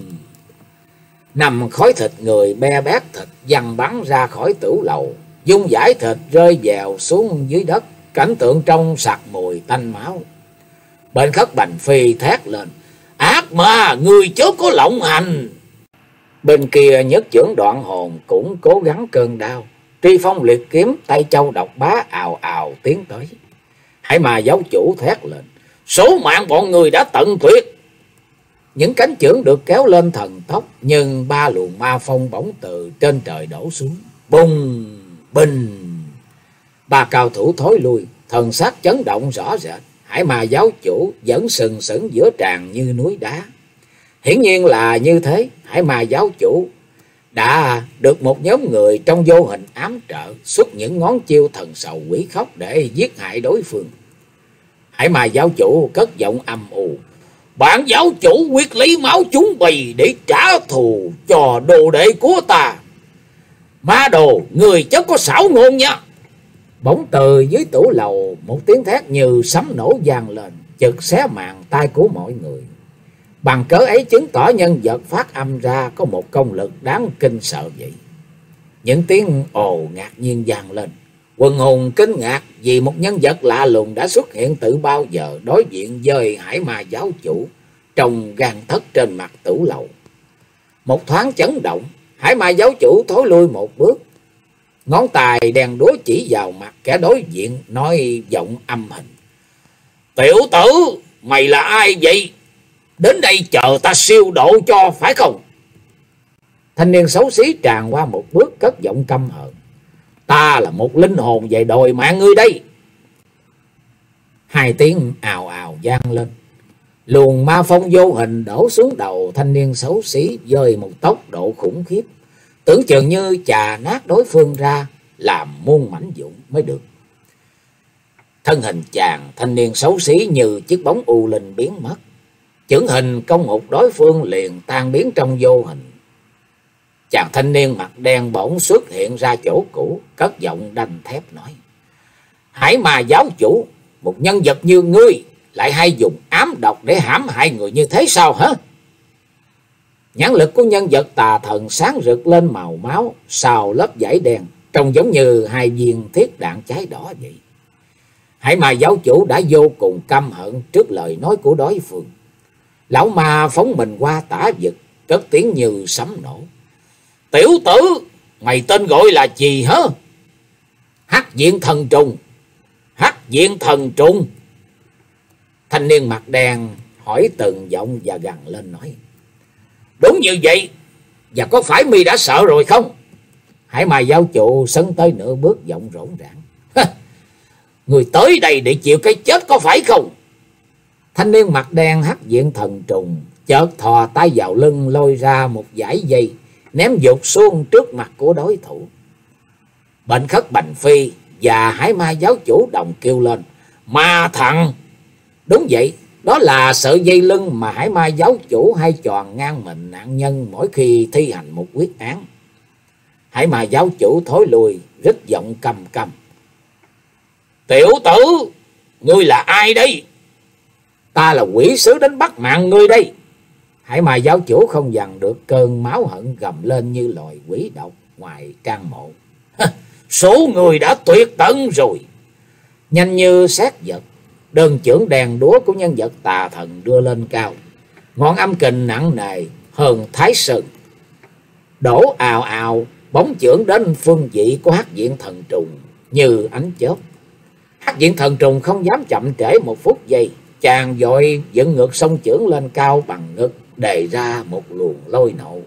Nằm khói thịt người be bét thịt văng bắn ra khỏi tửu lầu, dung dải thịt rơi dèo xuống dưới đất, cảnh tượng trong sặc mùi tanh máu. Bên Khất Bành Phi thét lên: Ác ma, người chớ có lộng hành! Bên kia nhất chưởng đoạn hồn cũng cố gắng cơn đau. Tri Phong liệt kiếm, Tây Châu Độc Bá ào ào tiến tới. Hải Ma giáo chủ thét lên: Số mạng bọn người đã tận tuyệt! Những cánh chưởng được kéo lên thần tốc, nhưng ba luồng ma phong bỗng từ trên trời đổ xuống. Bùng! Bình! Ba cao thủ thối lui, thần sắc chấn động rõ rệt. Hải Ma giáo chủ vẫn sừng sững giữa tràng như núi đá. Hiển nhiên là như thế, Hải Ma giáo chủ đã được một nhóm người trong vô hình ám trợ, xuất những ngón chiêu thần sầu quỷ khóc để giết hại đối phương. Hải Ma giáo chủ cất giọng âm u: Bản giáo chủ quyết lấy máu chúng bầy để trả thù cho đồ đệ của ta. Ma đồ, người chớ có xảo ngôn nha! Bỗng từ dưới tủ lầu một tiếng thét như sấm nổ vang lên, chực xé màng tai của mọi người. Bằng cớ ấy chứng tỏ nhân vật phát âm ra có một công lực đáng kinh sợ vậy. Những tiếng ồ ngạc nhiên vang lên. Quần hùng kinh ngạc vì một nhân vật lạ lùng đã xuất hiện từ bao giờ đối diện với Hải Ma giáo chủ trong gan thất trên mặt tủ lầu. Một thoáng chấn động, Hải Ma giáo chủ thối lui một bước, ngón tay đèn đúa chỉ vào mặt kẻ đối diện, nói giọng âm hình: Tiểu tử, mày là ai vậy? Đến đây chờ ta siêu độ cho phải không? Thanh niên xấu xí tràn qua một bước, cất giọng căm hờn: Ta là một linh hồn về đòi mạng ngươi đây. Hai tiếng ào ào vang lên, luồng ma phong vô hình đổ xuống đầu thanh niên xấu xí với một tốc độ khủng khiếp, tưởng chừng như chà nát đối phương ra làm muôn mảnh vụn mới được. Thân hình chàng thanh niên xấu xí như chiếc bóng u linh biến mất, chưởng hình công ngục đối phương liền tan biến trong vô hình. Chàng thanh niên mặt đen bỗng xuất hiện ra chỗ cũ, cất giọng đanh thép nói: Hải Ma giáo chủ, một nhân vật như ngươi lại hay dùng ám độc để hãm hại người như thế sao hả? Nhãn lực của nhân vật tà thần sáng rực lên màu máu, sau lớp vảy đen trông giống như hai viên thiết đạn cháy đỏ vậy. Hải Ma giáo chủ đã vô cùng căm hận trước lời nói của đối phương. Lão ma phóng mình qua tả vực, cất tiếng như sấm nổ: Tiểu tử, mày tên gọi là gì hả? Hắc diện thần trùng. Hắc diện thần trùng. Thanh niên mặt đen hỏi từng giọng và gằn lên nói: Đúng như vậy, và có phải mi đã sợ rồi không? Hải Ma giáo chủ sấn tới nửa bước, giọng rỗn rãng: Người tới đây để chịu cái chết có phải không? Thanh niên mặt đen hắc diện thần trùng chợt thò tay vào lưng, lôi ra một dải dây ném dục xuống trước mặt của đối thủ. Bệnh Khất Bành Phi và Hải Ma giáo chủ đồng kêu lên: Ma thằng! Đúng vậy, đó là sợi dây lưng mà Hải Ma giáo chủ hay tròn ngang mình nạn nhân mỗi khi thi hành một quyết án. Hải Ma giáo chủ thối lùi, rít giọng căm căm: Tiểu tử, ngươi là ai đây? Ta là quỷ sứ đến bắt mạng ngươi đây. Hải Ma giáo chủ không dằn được cơn máu hận, gầm lên như loài quỷ độc ngoài trang mộ: Số người đã tuyệt tận rồi. Nhanh như sát vật, đơn chưởng đèn đúa của nhân vật tà thần đưa lên cao, ngọn âm kình nặng nề hơn Thái Sơn, đổ ào ào bóng chưởng đến phương vị của Hắc diện thần trùng như ánh chớp. Hắc diện thần trùng không dám chậm trễ một phút giây, chàng vội dựng ngược song chưởng lên cao bằng ngực, đề ra một luồng lôi nộ.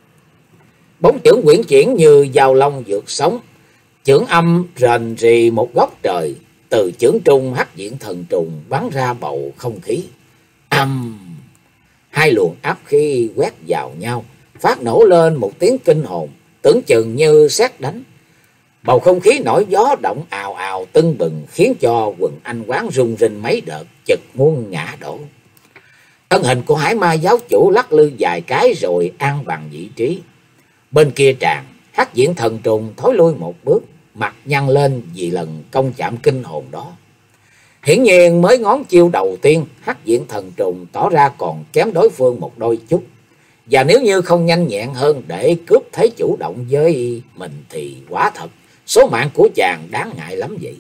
Bóng chưởng quyển chuyển như dao long vượt sóng, chưởng âm rền rì một góc trời. Từ chưởng trung Hắc diện thần trùng bắn ra bầu không khí. Âm! Hai luồng áp khí quét vào nhau, phát nổ lên một tiếng kinh hồn, tưởng chừng như sét đánh. Bầu không khí nổi gió động ào ào tưng bừng, khiến cho quần anh quán rung rinh mấy đợt, chực muốn ngã đổ. Thân hình của Hải Ma giáo chủ lắc lư vài cái rồi an bằng vị trí. Bên kia tràn, Hắc diện thần trùng thối lui một bước, mặt nhăn lên vì lần công chạm kinh hồn đó. Hiển nhiên mới ngón chiêu đầu tiên, Hắc diện thần trùng tỏ ra còn kém đối phương một đôi chút. Và nếu như không nhanh nhẹn hơn để cướp thế chủ động với mình thì quả thật số mạng của chàng đáng ngại lắm vậy.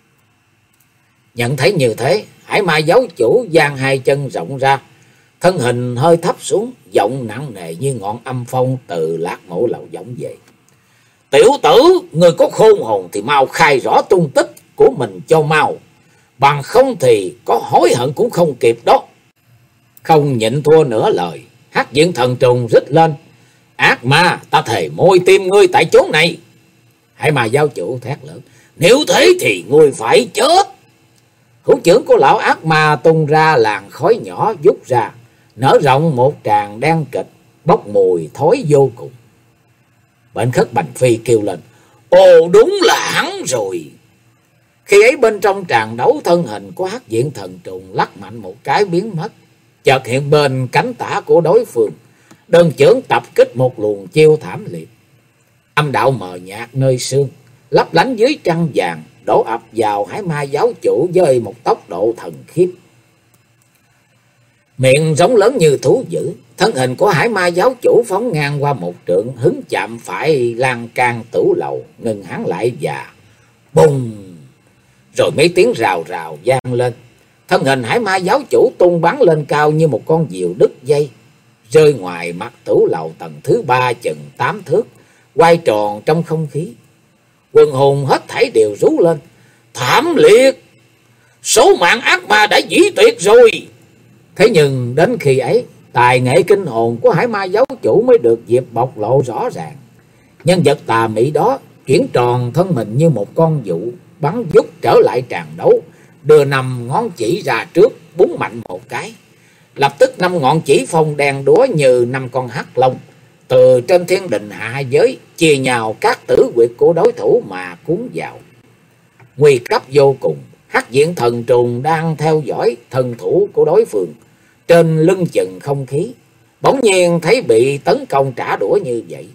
Nhận thấy như thế, Hải Ma giáo chủ giang hai chân rộng ra, thân hình hơi thấp xuống, giọng nặng nề như ngọn âm phong từ Lạc Mộ lầu vọng về: Tiểu tử, người có khôn hồn thì mau khai rõ tung tích của mình cho mau, bằng không thì có hối hận cũng không kịp đó. Không nhịn thua nửa lời, Hắc diện thần trùng rít lên: Ác ma, ta thề môi tim ngươi tại chốn này. Hải Ma giáo chủ thét lớn: Nếu thế thì ngươi phải chết. Hữu chưởng của lão ác ma tung ra làn khói nhỏ vút ra, nở rộng một tràng đen kịch, bốc mùi thối vô cùng. Bệnh Khất Bành Phi kêu lên: Ồ, đúng là hắn rồi. Khi ấy bên trong tràng đấu, thân hình của Hắc diện thần trùng lắc mạnh một cái biến mất, chợt hiện bên cánh tả của đối phương, đơn chưởng tập kích một luồng chiêu thảm liệt. Âm đạo mờ nhạt nơi xương, lấp lánh dưới trăng vàng, đổ ập vào Hải Ma giáo chủ với một tốc độ thần khiếp. Miệng giống lớn như thú dữ, thân hình của Hải Ma giáo chủ phóng ngang qua một trượng, hứng chạm phải lan can tửu lầu, ngừng hắn lại và bùng! Rồi mấy tiếng rào rào vang lên. Thân hình Hải Ma giáo chủ tung bắn lên cao như một con diều đứt dây. rơi ngoài mặt tửu lầu tầng thứ ba chừng tám thước, quay tròn trong không khí. Quần hùng hết thảy đều rú lên: thảm liệt! Số mạng ác ma đã dĩ tuyệt rồi. Thế nhưng đến khi ấy, tài nghệ kinh hồn của Hải Ma giáo chủ mới được dịp bộc lộ rõ ràng. Nhân vật tà mị đó chuyển tròn thân mình như một con dụ, bắn vút trở lại tràng đấu, đưa năm ngón chỉ ra trước, búng mạnh một cái. Lập tức năm ngọn chỉ phong đen đúa như năm con hắc long từ trên thiên đình hạ giới, chia nhau các tử huyệt của đối thủ mà cuốn vào. Nguy cấp vô cùng, Hắc Diện Thần Trùng đang theo dõi thần thủ của đối phương trên lưng chừng không khí, bỗng nhiên thấy bị tấn công trả đũa như vậy.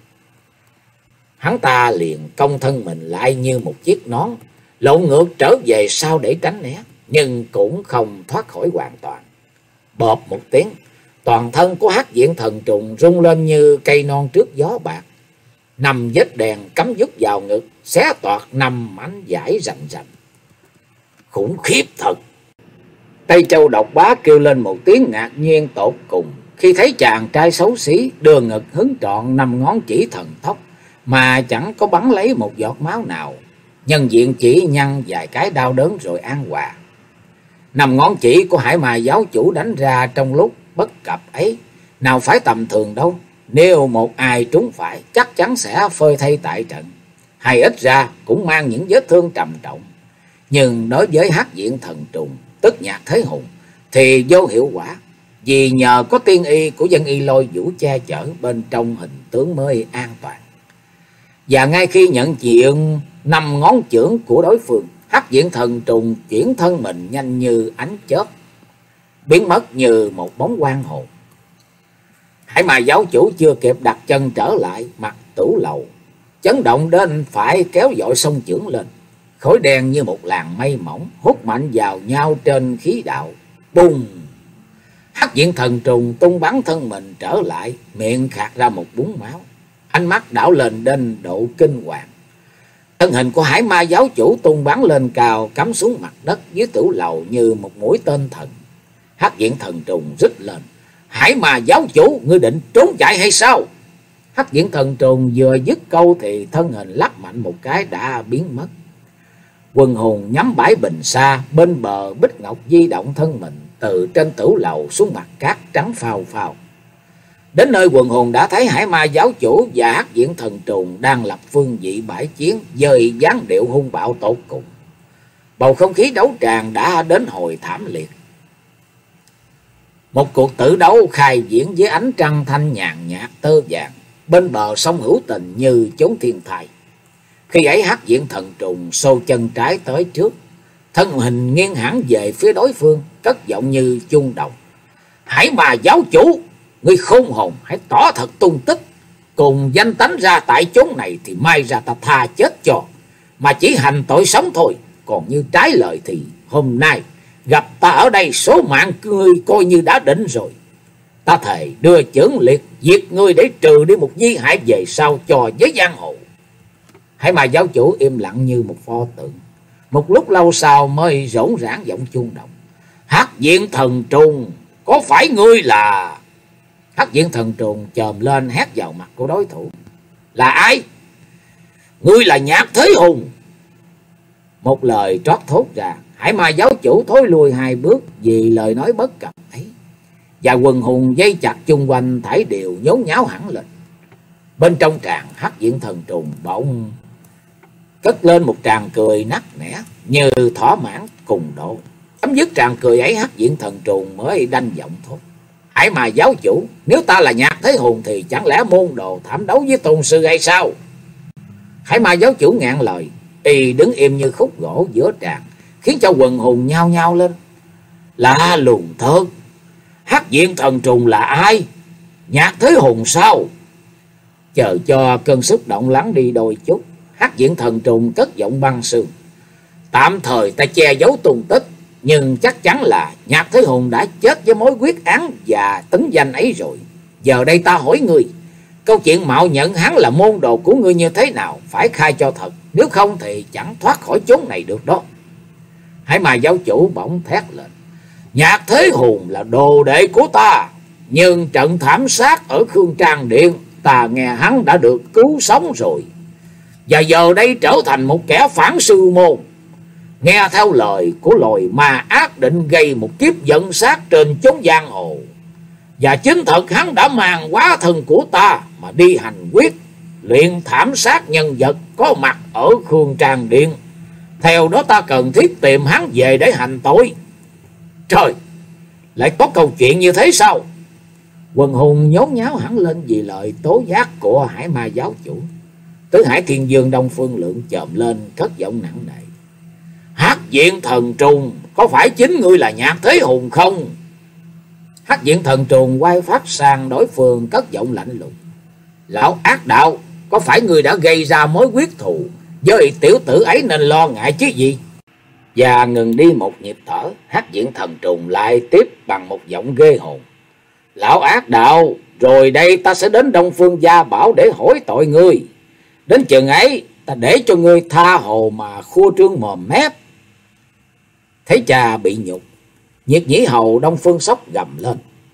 Hắn ta liền cong thân mình lại như một chiếc nón, lộn ngược trở về sau để tránh né, nhưng cũng không thoát khỏi hoàn toàn. Bộp một tiếng, toàn thân của Hắc Diện Thần Trùng rung lên như cây non trước gió bạc. Năm vết đèn cắm dút vào ngực, xé toạc năm mảnh vải rành rành. Khủng khiếp thật! Tây Châu Độc Bá kêu lên một tiếng ngạc nhiên tột cùng khi thấy chàng trai xấu xí đưa ngực hứng trọn năm ngón chỉ thần tốc mà chẳng có bắn lấy một giọt máu nào. Nhân diện chỉ nhăn vài cái đau đớn rồi an hòa. Năm ngón chỉ của Hải Ma giáo chủ đánh ra trong lúc bất cập ấy nào phải tầm thường đâu. Nếu một ai trúng phải chắc chắn sẽ phơi thây tại trận, hay ít ra cũng mang những vết thương trầm trọng. Nhưng đối với Hắc Diện Thần Trùng, tức Nhạc Thế Hùng, thì vô hiệu quả, vì nhờ có tiên y của Dân Y Lôi Vũ che chở, bên trong hình tướng mới an toàn. Và ngay khi nhận diện năm ngón chưởng của đối phương, Hắc Diện Thần Trùng chuyển thân mình nhanh như ánh chớp, biến mất như một bóng quang hồn. Hải Ma giáo chủ chưa kịp đặt chân trở lại, mặt tửu lầu chấn động đến phải kéo dội sông chưởng lên. Khối đen như một làn mây mỏng hút mạnh vào nhau trên khí đạo. Bùng! Hắc Diện Thần Trùng tung bắn thân mình trở lại, miệng khạc ra một búng máu, ánh mắt đảo lên đến độ kinh hoàng. Thân hình của Hải Ma giáo chủ tung bắn lên cao, cắm xuống mặt đất dưới tửu lầu như một mũi tên thần. Hắc Diện Thần Trùng rít lên: Hải Ma giáo chủ, ngươi định trốn chạy hay sao? Hắc Diện Thần Trùng vừa dứt câu thì thân hình lắc mạnh một cái đã biến mất. Quần hùng nhắm bãi bình xa bên bờ Bích Ngọc di động thân mình từ trên tửu lầu xuống mặt cát trắng phao phao. Đến nơi quần hùng đã thấy Hải Ma giáo chủ và Hắc Diện Thần Trùng đang lập phương vị bãi chiến với dáng điệu hung bạo tột cùng. Bầu không khí đấu tràng đã đến hồi thảm liệt. Một cuộc tử đấu khai diễn với ánh trăng thanh nhàn nhạt tơ vàng bên bờ sông hữu tình như chốn thiên thai. Khi ấy Hắc Diện Thần Trùng xô chân trái tới trước, thân hình nghiêng hẳn về phía đối phương, cất giọng như chuông đồng: Hải Ma giáo chủ, ngươi khôn hồn, hãy tỏ thật tung tích, cùng danh tánh ra tại chốn này thì mai ra ta tha chết cho, mà chỉ hành tội sống thôi. Còn như trái lời thì hôm nay gặp ta ở đây, số mạng ngươi coi như đã định rồi. Ta thề đưa chưởng liệt diệt ngươi để trừ đi một di hại về sau cho với giang hồ. Hải Ma giáo chủ im lặng như một pho tượng. Một lúc lâu sau mới rỗn rãng giọng chuông đồng: Hắc Diện Thần Trùng, có phải ngươi là... Hắc Diện Thần Trùng chồm lên hét vào mặt của đối thủ: Là ai? Ngươi là Nhạc Thế Hùng. Một lời trót thốt ra, Hải Ma giáo chủ thối lùi hai bước vì lời nói bất cập ấy, và quần hùng dây chặt chung quanh thảy đều nhốn nháo hẳn lên. Bên trong tràng, Hắc Diện Thần Trùng bỗng cất lên một tràng cười nắc nẻ như thỏa mãn cùng độ. Chấm dứt tràng cười ấy, Hắc Diện Thần Trùng mới đanh giọng thốt: Hải Ma giáo chủ, nếu ta là Nhạc Thế Hùng thì chẳng lẽ môn đồ thảm đấu với tôn sư hay sao? Hải Ma giáo chủ ngạn lời, y đứng im như khúc gỗ giữa tràng, khiến cho quần hùng nhao nhao lên. Lạ lùng thật, Hắc Diện Thần Trùng là ai? Nhạc Thế Hùng sao? Chờ cho cơn xúc động lắng đi đôi chút, Hắc Diện Thần Trùng cất giọng băng sương: Tạm thời ta che giấu tung tích, nhưng chắc chắn là Nhạc Thế Hùng đã chết với mối quyết án và tấn danh ấy rồi. Giờ đây ta hỏi ngươi, câu chuyện mạo nhận hắn là môn đồ của ngươi như thế nào, phải khai cho thật, nếu không thì chẳng thoát khỏi chốn này được đó. Hải Ma giáo chủ bỗng thét lên: Nhạc Thế Hùng là đồ đệ của ta, Nhưng trận thảm sát ở Khương Trang Điện, ta nghe hắn đã được cứu sống rồi, và giờ đây trở thành một kẻ phản sư môn, nghe theo lời của loài ma ác định gây một kiếp giận sát trên chốn giang hồ. Và chính thật hắn đã mang hóa thân của ta mà đi hành quyết, luyện thảm sát nhân vật có mặt ở Khương Trang Điện. Theo đó ta cần thiết tìm hắn về để hành tội. Trời, lại có câu chuyện như thế sao? Quần hùng nhốn nháo hẳn lên vì lời tố giác của Hải Ma giáo chủ. Tứ Hải Thiên Dương Đông Phương Lượng chồm lên cất giọng nặng nề: Hắc Diện Thần Trùng, có phải chính ngươi là Nhạc Thế Hùng không? Hắc Diện Thần Trùng quay phát sang đối phương cất giọng lạnh lùng: Lão ác đạo, có phải ngươi đã gây ra mối quyết thù với tiểu tử ấy nên lo ngại chứ gì? Và ngừng đi một nhịp thở, Hắc Diện Thần Trùng lại tiếp bằng một giọng ghê hồn: Lão ác đạo, rồi đây ta sẽ đến Đông Phương Gia Bảo để hỏi tội ngươi. Đến chừng ấy, ta để cho ngươi tha hồ mà khua trương mồm mép. Thấy cha bị nhục, Nhiệt Nhĩ Hầu Đông Phương Sóc gầm lên: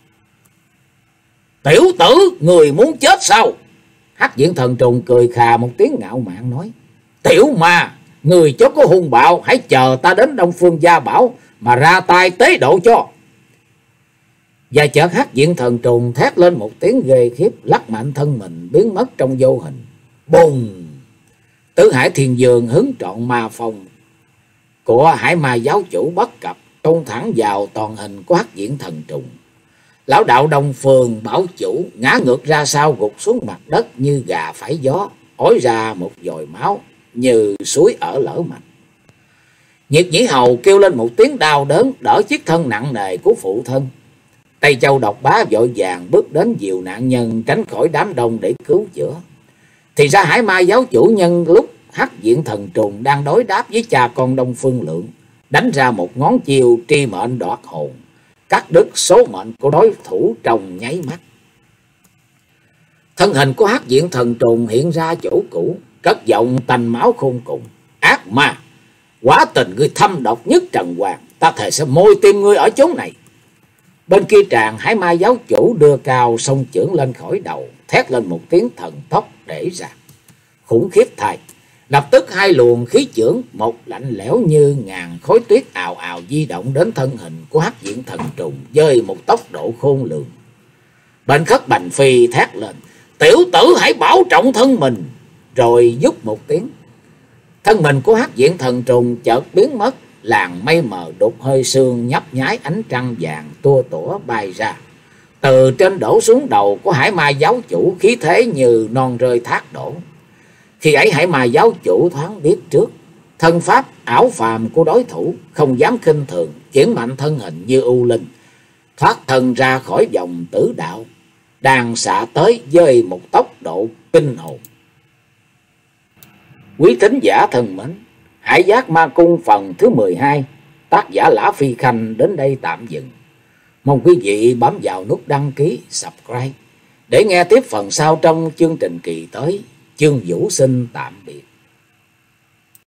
Tiểu tử, người muốn chết sao? Hắc Diện Thần Trùng cười khà một tiếng ngạo mạn nói: Tiểu ma, người chớ có hung bạo, hãy chờ ta đến Đông Phương Gia Bảo mà ra tay tế độ cho. Và chợt Hắc Diện Thần Trùng thét lên một tiếng ghê khiếp, lắc mạnh thân mình biến mất trong vô hình. Bùng! Tứ Hải Thiên Dương hứng trọn ma phong của Hải Ma giáo chủ bất cập tung thẳng vào toàn hình của Hắc Diện Thần Trùng. Lão đạo Đông Phương bảo chủ ngã ngược ra sau, gục xuống mặt đất như gà phải gió, ói ra một dồi máu như suối ở lỡ mạch. Nhiệt Nhĩ Hầu kêu lên một tiếng đau đớn, đỡ chiếc thân nặng nề của phụ thân. Tây Châu Độc Bá vội vàng bước đến dìu nạn nhân tránh khỏi đám đông để cứu chữa. Thì ra Hải Ma giáo chủ nhân lúc Hắc Diện Thần Trùng đang đối đáp với cha con Đông Phương Lượng, đánh ra một ngón chiêu tri mệnh đoạt hồn, cắt đứt số mệnh của đối thủ trong nháy mắt. Thân hình của Hắc Diện Thần Trùng hiện ra chỗ cũ, cất giọng tanh máu khôn cùng: Ác ma, quả tình ngươi thâm độc nhất trần hoàng, ta thề sẽ môi tim ngươi ở chốn này. Bên kia tràng, Hải Ma giáo chủ đưa cao song chưởng lên khỏi đầu, thét lên một tiếng thần tốc để ra. Khủng khiếp thay, lập tức hai luồng khí chưởng, một lạnh lẽo như ngàn khối tuyết ào ào di động đến thân hình của Hắc Diện Thần Trùng với một tốc độ khôn lường. Bên Khất Bành Phi thét lên: Tiểu tử hãy bảo trọng thân mình. Rồi vút một tiếng, thân mình của Hắc Diện Thần Trùng chợt biến mất, làn mây mờ đục hơi sương nhấp nháy ánh trăng vàng tua tủa bay ra. Từ trên đổ xuống đầu của Hải Ma giáo chủ, khí thế như non rơi thác đổ. Khi ấy Hải Ma giáo chủ thoáng biết trước thân pháp ảo phàm của đối thủ, không dám khinh thường, chuyển mạnh thân hình như u linh, thoát thân ra khỏi vòng tử đạo, đang xạ tới với một tốc độ kinh hồn. Quý thính giả thân mến, Hải Giác Ma Cung phần thứ mười hai, tác giả Lã Phi Khanh đến đây tạm dừng. Mong quý vị bấm vào nút đăng ký, subscribe để nghe tiếp phần sau trong chương trình kỳ tới. Chương Vũ xin tạm biệt.